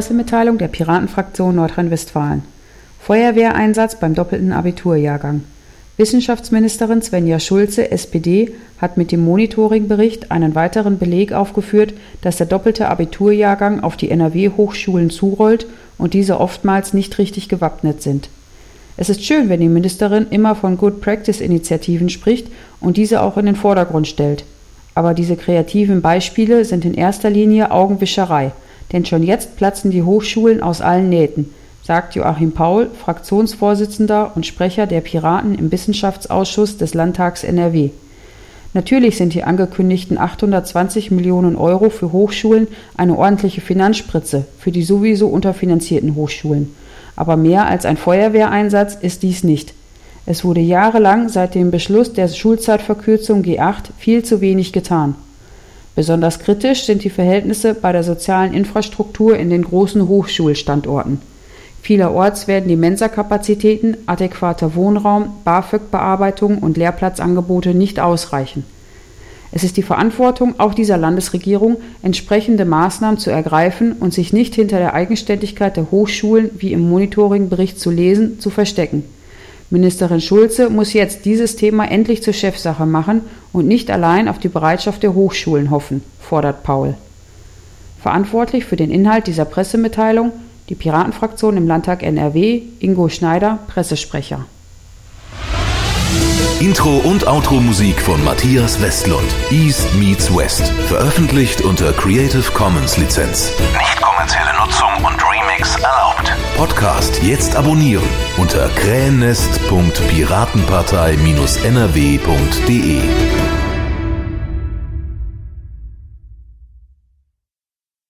Pressemitteilung der Piratenfraktion Nordrhein-Westfalen. Feuerwehreinsatz beim doppelten Abiturjahrgang. Wissenschaftsministerin Svenja Schulze, SPD, hat mit dem Monitoringbericht einen weiteren Beleg aufgeführt, dass der doppelte Abiturjahrgang auf die NRW-Hochschulen zurollt und diese oftmals nicht richtig gewappnet sind. Es ist schön, wenn die Ministerin immer von Good-Practice-Initiativen spricht und diese auch in den Vordergrund stellt. Aber diese kreativen Beispiele sind in erster Linie Augenwischerei, denn schon jetzt platzen die Hochschulen aus allen Nähten, sagt Joachim Paul, Fraktionsvorsitzender und Sprecher der Piraten im Wissenschaftsausschuss des Landtags NRW. Natürlich sind die angekündigten 820 Millionen Euro für Hochschulen eine ordentliche Finanzspritze für die sowieso unterfinanzierten Hochschulen. Aber mehr als ein Feuerwehreinsatz ist dies nicht. Es wurde jahrelang seit dem Beschluss der Schulzeitverkürzung G8 viel zu wenig getan. Besonders kritisch sind die Verhältnisse bei der sozialen Infrastruktur in den großen Hochschulstandorten. Vielerorts werden die Mensakapazitäten, adäquater Wohnraum, BAföG-Bearbeitung und Lehrplatzangebote nicht ausreichen. Es ist die Verantwortung auch dieser Landesregierung, entsprechende Maßnahmen zu ergreifen und sich nicht hinter der Eigenständigkeit der Hochschulen, wie im Monitoringbericht zu lesen, zu verstecken. Ministerin Schulze muss jetzt dieses Thema endlich zur Chefsache machen und nicht allein auf die Bereitschaft der Hochschulen hoffen, fordert Paul. Verantwortlich für den Inhalt dieser Pressemitteilung die Piratenfraktion im Landtag NRW, Ingo Schneider, Pressesprecher. Intro und Outro-Musik von Matthias Westlund. East meets West. Veröffentlicht unter Creative Commons Lizenz. Nicht kommerzielle Nutzung und Remix erlaubt. Podcast jetzt abonnieren unter krähennest.piratenpartei-nrw.de.